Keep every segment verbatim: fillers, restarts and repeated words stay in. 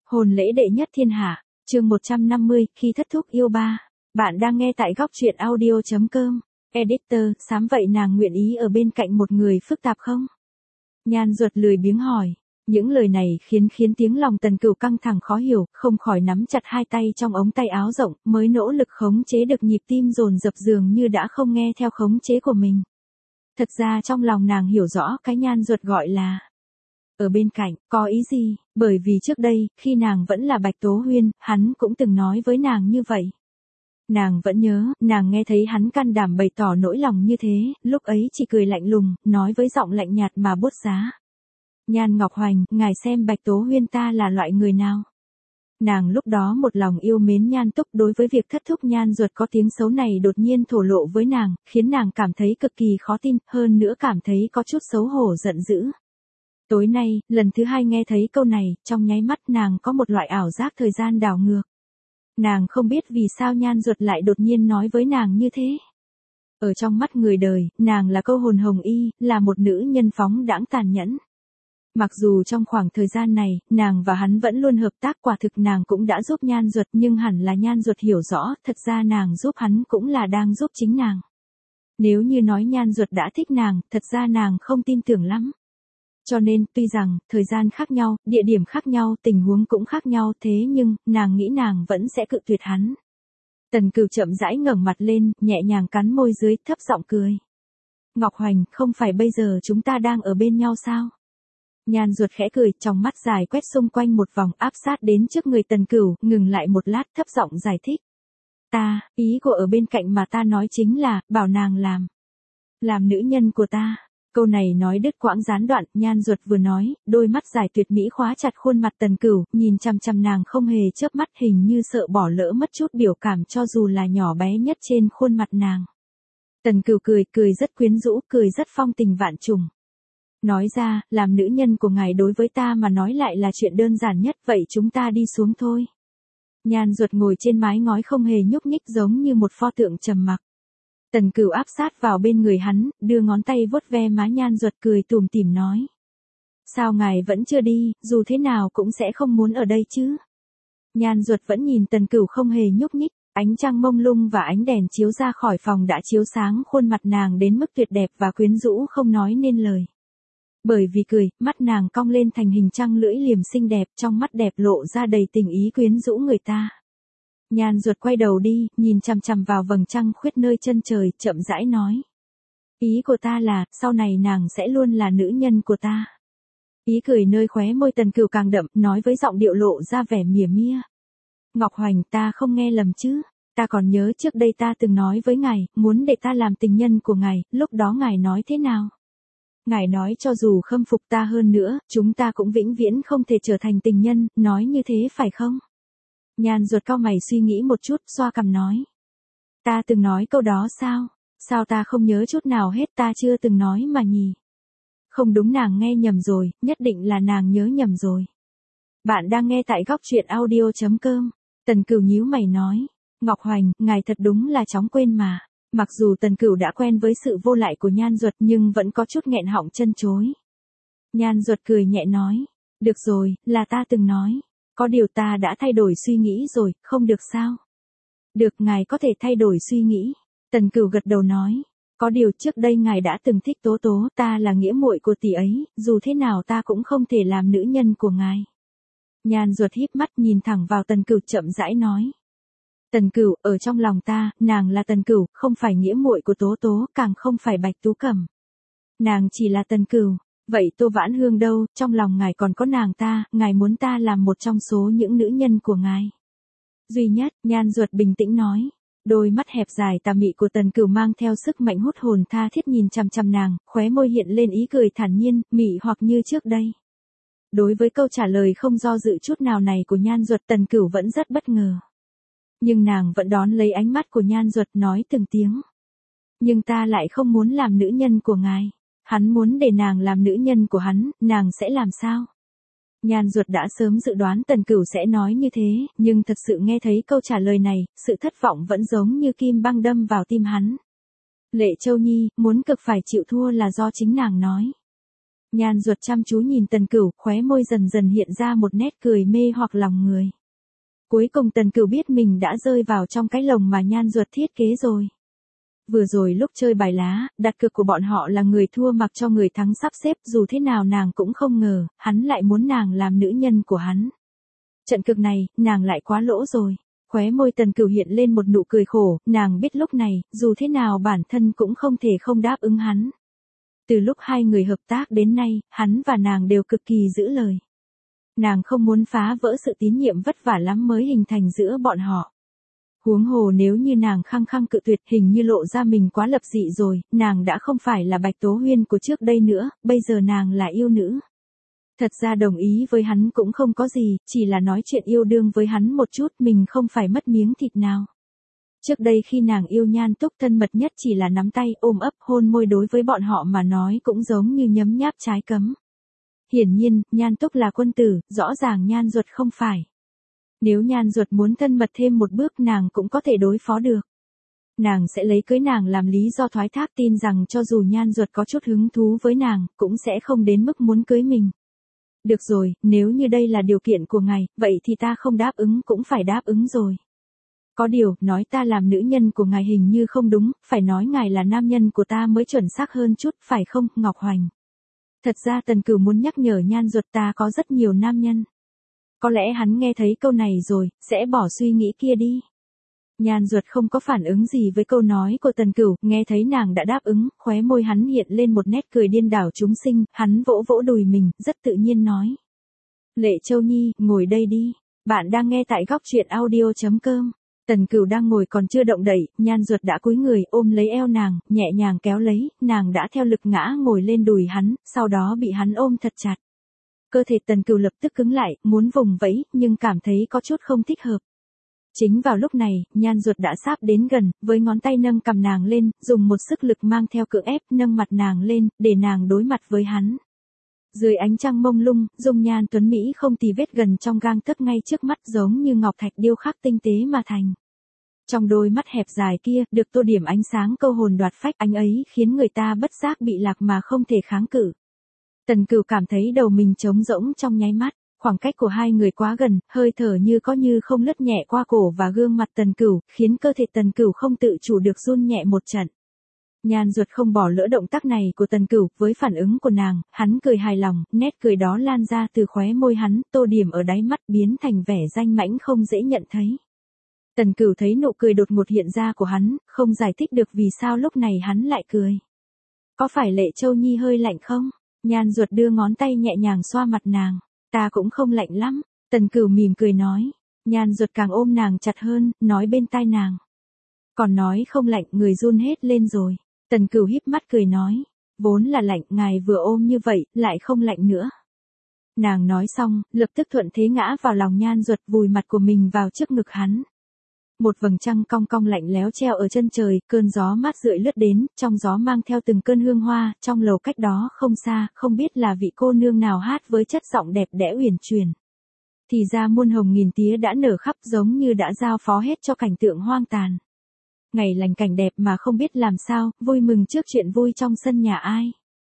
Hôn lễ đệ nhất thiên hạ, chương một trăm năm mươi, khi thất thúc yêu ba. Bạn đang nghe tại góc truyện audio chấm com. Editor, sám vậy nàng nguyện ý ở bên cạnh một người phức tạp không? Nhan Duật lười biếng hỏi. Những lời này khiến khiến tiếng lòng Tần Cửu căng thẳng khó hiểu, không khỏi nắm chặt hai tay trong ống tay áo rộng, mới nỗ lực khống chế được nhịp tim dồn dập dường như đã không nghe theo khống chế của mình. Thật ra trong lòng nàng hiểu rõ cái Nhan Duật gọi là ở bên cạnh, có ý gì, bởi vì trước đây, khi nàng vẫn là Bạch Tố Huyên, hắn cũng từng nói với nàng như vậy. Nàng vẫn nhớ, nàng nghe thấy hắn can đảm bày tỏ nỗi lòng như thế, lúc ấy chỉ cười lạnh lùng, nói với giọng lạnh nhạt mà buốt giá. Nhan Ngọc Hoành, ngài xem Bạch Tố Huyên ta là loại người nào? Nàng lúc đó một lòng yêu mến Nhan Túc, đối với việc thất thúc Nhan Duật có tiếng xấu này đột nhiên thổ lộ với nàng, khiến nàng cảm thấy cực kỳ khó tin, hơn nữa cảm thấy có chút xấu hổ giận dữ. Tối nay, lần thứ hai nghe thấy câu này, trong nháy mắt nàng có một loại ảo giác thời gian đảo ngược. Nàng không biết vì sao Nhan Duật lại đột nhiên nói với nàng như thế. Ở trong mắt người đời, nàng là câu hồn hồng y, là một nữ nhân phóng đãng tàn nhẫn. Mặc dù trong khoảng thời gian này, nàng và hắn vẫn luôn hợp tác, quả thực nàng cũng đã giúp Nhan Duật, nhưng hẳn là Nhan Duật hiểu rõ, thật ra nàng giúp hắn cũng là đang giúp chính nàng. Nếu như nói Nhan Duật đã thích nàng, thật ra nàng không tin tưởng lắm. Cho nên, tuy rằng, thời gian khác nhau, địa điểm khác nhau, tình huống cũng khác nhau, thế nhưng, nàng nghĩ nàng vẫn sẽ cự tuyệt hắn. Tần Cửu chậm rãi ngẩng mặt lên, nhẹ nhàng cắn môi dưới, thấp giọng cười. Ngọc Hoành, không phải bây giờ chúng ta đang ở bên nhau sao? Nhan Duật khẽ cười, trong mắt dài quét xung quanh một vòng, áp sát đến trước người Tần Cửu, ngừng lại một lát, thấp giọng giải thích. Ta, ý của ở bên cạnh mà ta nói chính là, bảo nàng làm. Làm nữ nhân của ta. Câu này nói đứt quãng gián đoạn, Nhan Duật vừa nói, đôi mắt dài tuyệt mỹ khóa chặt khuôn mặt Tần Cửu, nhìn chằm chằm nàng không hề chớp mắt, hình như sợ bỏ lỡ mất chút biểu cảm cho dù là nhỏ bé nhất trên khuôn mặt nàng. Tần Cửu cười, cười rất quyến rũ, cười rất phong tình vạn trùng. Nói ra, làm nữ nhân của ngài đối với ta mà nói lại là chuyện đơn giản nhất, vậy chúng ta đi xuống thôi. Nhan Duật ngồi trên mái ngói không hề nhúc nhích, giống như một pho tượng trầm mặc. Tần Cửu áp sát vào bên người hắn, đưa ngón tay vuốt ve má Nhan Duật, cười tủm tỉm nói. Sao ngài vẫn chưa đi, dù thế nào cũng sẽ không muốn ở đây chứ. Nhan Duật vẫn nhìn Tần Cửu không hề nhúc nhích, ánh trăng mông lung và ánh đèn chiếu ra khỏi phòng đã chiếu sáng khuôn mặt nàng đến mức tuyệt đẹp và quyến rũ không nói nên lời. Bởi vì cười, mắt nàng cong lên thành hình trăng lưỡi liềm xinh đẹp, trong mắt đẹp lộ ra đầy tình ý quyến rũ người ta. Nhan Duật quay đầu đi, nhìn chằm chằm vào vầng trăng khuyết nơi chân trời, chậm rãi nói. Ý của ta là, sau này nàng sẽ luôn là nữ nhân của ta. Ý cười nơi khóe môi Tần Cửu càng đậm, nói với giọng điệu lộ ra vẻ mỉa mia. Ngọc Hoành, ta không nghe lầm chứ, ta còn nhớ trước đây ta từng nói với ngài, muốn để ta làm tình nhân của ngài, lúc đó ngài nói thế nào? Ngài nói cho dù khâm phục ta hơn nữa, chúng ta cũng vĩnh viễn không thể trở thành tình nhân, nói như thế phải không? Nhan Duật cau mày suy nghĩ một chút, xoa cằm nói. Ta từng nói câu đó sao? Sao ta không nhớ chút nào hết, ta chưa từng nói mà nhỉ? Không đúng, nàng nghe nhầm rồi, nhất định là nàng nhớ nhầm rồi. Bạn đang nghe tại góc truyện audio chấm com. Tần Cửu nhíu mày nói. Ngọc Hoành, ngài thật đúng là chóng quên mà. Mặc dù Tần Cửu đã quen với sự vô lại của Nhan Duật nhưng vẫn có chút nghẹn họng chân chối. Nhan Duật cười nhẹ nói. Được rồi, là ta từng nói. Có điều ta đã thay đổi suy nghĩ rồi, không được sao? Được, ngài có thể thay đổi suy nghĩ. Tần Cửu gật đầu nói. Có điều trước đây ngài đã từng thích Tố Tố, ta là nghĩa muội của tỷ ấy, dù thế nào ta cũng không thể làm nữ nhân của ngài. Nhan Duật híp mắt nhìn thẳng vào Tần Cửu, chậm rãi nói. Tần Cửu, ở trong lòng ta, nàng là Tần Cửu, không phải nghĩa muội của Tố Tố, càng không phải Bạch Tú Cẩm. Nàng chỉ là Tần Cửu. Vậy Tô Vãn Hương đâu, trong lòng ngài còn có nàng ta, ngài muốn ta làm một trong số những nữ nhân của ngài. Duy nhất, Nhan Duật bình tĩnh nói. Đôi mắt hẹp dài tà mị của Tần Cửu mang theo sức mạnh hút hồn tha thiết nhìn chằm chằm nàng, khóe môi hiện lên ý cười thản nhiên, mị hoặc như trước đây. Đối với câu trả lời không do dự chút nào này của Nhan Duật, Tần Cửu vẫn rất bất ngờ. Nhưng nàng vẫn đón lấy ánh mắt của Nhan Duật, nói từng tiếng. Nhưng ta lại không muốn làm nữ nhân của ngài. Hắn muốn để nàng làm nữ nhân của hắn, nàng sẽ làm sao? Nhan Duật đã sớm dự đoán Tần Cửu sẽ nói như thế, nhưng thật sự nghe thấy câu trả lời này, sự thất vọng vẫn giống như kim băng đâm vào tim hắn. Lệ Châu Nhi, muốn cực phải chịu thua là do chính nàng nói. Nhan Duật chăm chú nhìn Tần Cửu, khóe môi dần dần hiện ra một nét cười mê hoặc lòng người. Cuối cùng Tần Cửu biết mình đã rơi vào trong cái lồng mà Nhan Duật thiết kế rồi. Vừa rồi lúc chơi bài lá, đặt cược của bọn họ là người thua mặc cho người thắng sắp xếp, dù thế nào nàng cũng không ngờ, hắn lại muốn nàng làm nữ nhân của hắn. Trận cược này, nàng lại quá lỗ rồi. Khóe môi Tần Cửu hiện lên một nụ cười khổ, nàng biết lúc này, dù thế nào bản thân cũng không thể không đáp ứng hắn. Từ lúc hai người hợp tác đến nay, hắn và nàng đều cực kỳ giữ lời. Nàng không muốn phá vỡ sự tín nhiệm vất vả lắm mới hình thành giữa bọn họ. Huống hồ nếu như nàng khăng khăng cự tuyệt, hình như lộ ra mình quá lập dị rồi, nàng đã không phải là Bạch Tố Huyên của trước đây nữa, bây giờ nàng là yêu nữ. Thật ra đồng ý với hắn cũng không có gì, chỉ là nói chuyện yêu đương với hắn một chút, mình không phải mất miếng thịt nào. Trước đây khi nàng yêu Nhan Túc, thân mật nhất chỉ là nắm tay, ôm ấp, hôn môi, đối với bọn họ mà nói cũng giống như nhấm nháp trái cấm. Hiển nhiên, Nhan Túc là quân tử, rõ ràng Nhan Duật không phải. Nếu Nhan Duật muốn thân mật thêm một bước, nàng cũng có thể đối phó được. Nàng sẽ lấy cưới nàng làm lý do thoái thác, tin rằng cho dù Nhan Duật có chút hứng thú với nàng, cũng sẽ không đến mức muốn cưới mình. Được rồi, nếu như đây là điều kiện của ngài, vậy thì ta không đáp ứng cũng phải đáp ứng rồi. Có điều, nói ta làm nữ nhân của ngài hình như không đúng, phải nói ngài là nam nhân của ta mới chuẩn xác hơn chút, phải không, Ngọc Hoành? Thật ra Tần Cửu muốn nhắc nhở Nhan Duật ta có rất nhiều nam nhân. Có lẽ hắn nghe thấy câu này rồi, sẽ bỏ suy nghĩ kia đi. Nhan Duật không có phản ứng gì với câu nói của Tần Cửu, nghe thấy nàng đã đáp ứng, khóe môi hắn hiện lên một nét cười điên đảo chúng sinh, hắn vỗ vỗ đùi mình, rất tự nhiên nói. Lệ Châu Nhi, ngồi đây đi, bạn đang nghe tại góc truyện audio chấm com. Tần Cửu đang ngồi còn chưa động đậy, Nhan Duật đã cúi người ôm lấy eo nàng, nhẹ nhàng kéo lấy, nàng đã theo lực ngã ngồi lên đùi hắn, sau đó bị hắn ôm thật chặt. Cơ thể Tần Cửu lập tức cứng lại, muốn vùng vẫy, nhưng cảm thấy có chút không thích hợp. Chính vào lúc này, Nhan Duật đã sáp đến gần, với ngón tay nâng cằm nàng lên, dùng một sức lực mang theo cưỡng ép, nâng mặt nàng lên, để nàng đối mặt với hắn. Dưới ánh trăng mông lung, dung nhan tuấn Mỹ không tì vết gần trong gang tấc ngay trước mắt, giống như ngọc thạch điêu khắc tinh tế mà thành. Trong đôi mắt hẹp dài kia, được tô điểm ánh sáng câu hồn đoạt phách, ánh ấy khiến người ta bất giác bị lạc mà không thể kháng cự. Tần Cửu cảm thấy đầu mình trống rỗng trong nháy mắt, khoảng cách của hai người quá gần, hơi thở như có như không lướt nhẹ qua cổ và gương mặt Tần Cửu, khiến cơ thể Tần Cửu không tự chủ được run nhẹ một trận. Nhan Duật không bỏ lỡ động tác này của Tần Cửu, với phản ứng của nàng, hắn cười hài lòng, nét cười đó lan ra từ khóe môi hắn, tô điểm ở đáy mắt biến thành vẻ danh mãnh không dễ nhận thấy. Tần Cửu thấy nụ cười đột ngột hiện ra của hắn, không giải thích được vì sao lúc này hắn lại cười. Có phải Lệ Châu Nhi hơi lạnh không? Nhan Duật đưa ngón tay nhẹ nhàng xoa mặt nàng. Ta cũng không lạnh lắm. Tần Cửu mỉm cười nói. Nhan Duật càng ôm nàng chặt hơn, nói bên tai nàng. Còn nói không lạnh, người run hết lên rồi. Tần Cửu híp mắt cười nói. Vốn là lạnh, ngài vừa ôm như vậy, lại không lạnh nữa. Nàng nói xong, lập tức thuận thế ngã vào lòng Nhan Duật, vùi mặt của mình vào trước ngực hắn. Một vầng trăng cong cong lạnh lẽo treo ở chân trời, cơn gió mát rượi lướt đến, trong gió mang theo từng cơn hương hoa, trong lầu cách đó không xa, không biết là vị cô nương nào hát với chất giọng đẹp đẽ uyển chuyển. Thì ra muôn hồng nghìn tía đã nở khắp, giống như đã giao phó hết cho cảnh tượng hoang tàn. Ngày lành cảnh đẹp mà không biết làm sao, vui mừng trước chuyện vui trong sân nhà ai.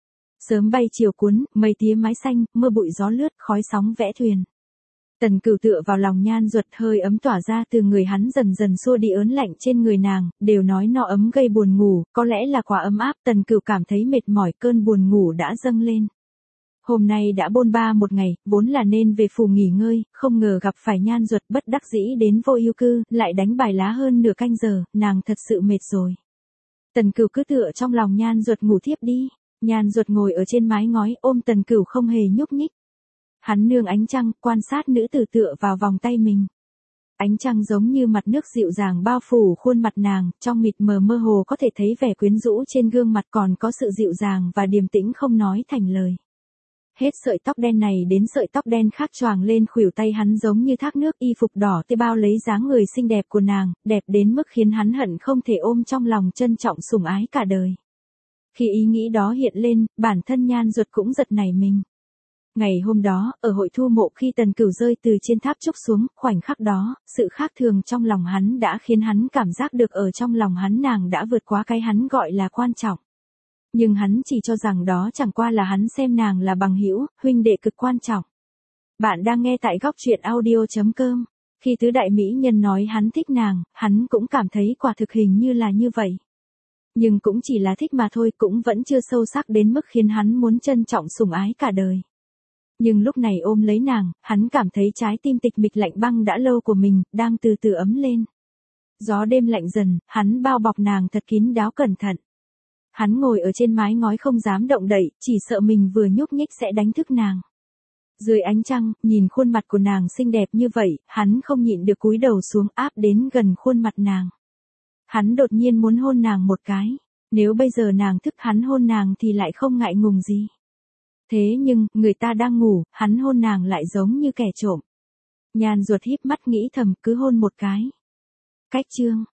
Sớm bay chiều cuốn, mây tía mái xanh, mưa bụi gió lướt, khói sóng vẽ thuyền. Tần Cửu tựa vào lòng Nhan Duật, hơi ấm tỏa ra từ người hắn dần dần xua đi ớn lạnh trên người nàng, đều nói no ấm gây buồn ngủ, có lẽ là quá ấm áp, Tần Cửu cảm thấy mệt mỏi, cơn buồn ngủ đã dâng lên. Hôm nay đã bôn ba một ngày, vốn là nên về phủ nghỉ ngơi, không ngờ gặp phải Nhan Duật bất đắc dĩ đến Vô Ưu Cư, lại đánh bài lá hơn nửa canh giờ, nàng thật sự mệt rồi. Tần Cửu cứ tựa trong lòng Nhan Duật ngủ thiếp đi. Nhan Duật ngồi ở trên mái ngói, ôm Tần Cửu không hề nhúc nhích. Hắn nương ánh trăng, quan sát nữ tử tựa vào vòng tay mình. Ánh trăng giống như mặt nước dịu dàng bao phủ khuôn mặt nàng, trong mịt mờ mơ hồ có thể thấy vẻ quyến rũ trên gương mặt, còn có sự dịu dàng và điềm tĩnh không nói thành lời. Hết sợi tóc đen này đến sợi tóc đen khác choàng lên khuỷu tay hắn, giống như thác nước, y phục đỏ tê bao lấy dáng người xinh đẹp của nàng, đẹp đến mức khiến hắn hận không thể ôm trong lòng trân trọng sủng ái cả đời. Khi ý nghĩ đó hiện lên, bản thân Nhan Duật cũng giật nảy mình. Ngày hôm đó, ở hội thu mộ, khi Tần Cửu rơi từ trên tháp trúc xuống, khoảnh khắc đó, sự khác thường trong lòng hắn đã khiến hắn cảm giác được ở trong lòng hắn nàng đã vượt quá cái hắn gọi là quan trọng. Nhưng hắn chỉ cho rằng đó chẳng qua là hắn xem nàng là bằng hữu, huynh đệ cực quan trọng. Bạn đang nghe tại góc truyện audio.com. Khi tứ đại mỹ nhân nói hắn thích nàng, hắn cũng cảm thấy quả thực hình như là như vậy. Nhưng cũng chỉ là thích mà thôi, cũng vẫn chưa sâu sắc đến mức khiến hắn muốn trân trọng sủng ái cả đời. Nhưng lúc này ôm lấy nàng, hắn cảm thấy trái tim tịch mịch lạnh băng đã lâu của mình, đang từ từ ấm lên. Gió đêm lạnh dần, hắn bao bọc nàng thật kín đáo cẩn thận. Hắn ngồi ở trên mái ngói không dám động đậy, chỉ sợ mình vừa nhúc nhích sẽ đánh thức nàng. Dưới ánh trăng, nhìn khuôn mặt của nàng xinh đẹp như vậy, hắn không nhịn được cúi đầu xuống áp đến gần khuôn mặt nàng. Hắn đột nhiên muốn hôn nàng một cái. Nếu bây giờ nàng thức hắn hôn nàng thì lại không ngại ngùng gì. Thế nhưng, người ta đang ngủ, hắn hôn nàng lại giống như kẻ trộm. Nhàn ruột híp mắt nghĩ thầm cứ hôn một cái. Cách chương.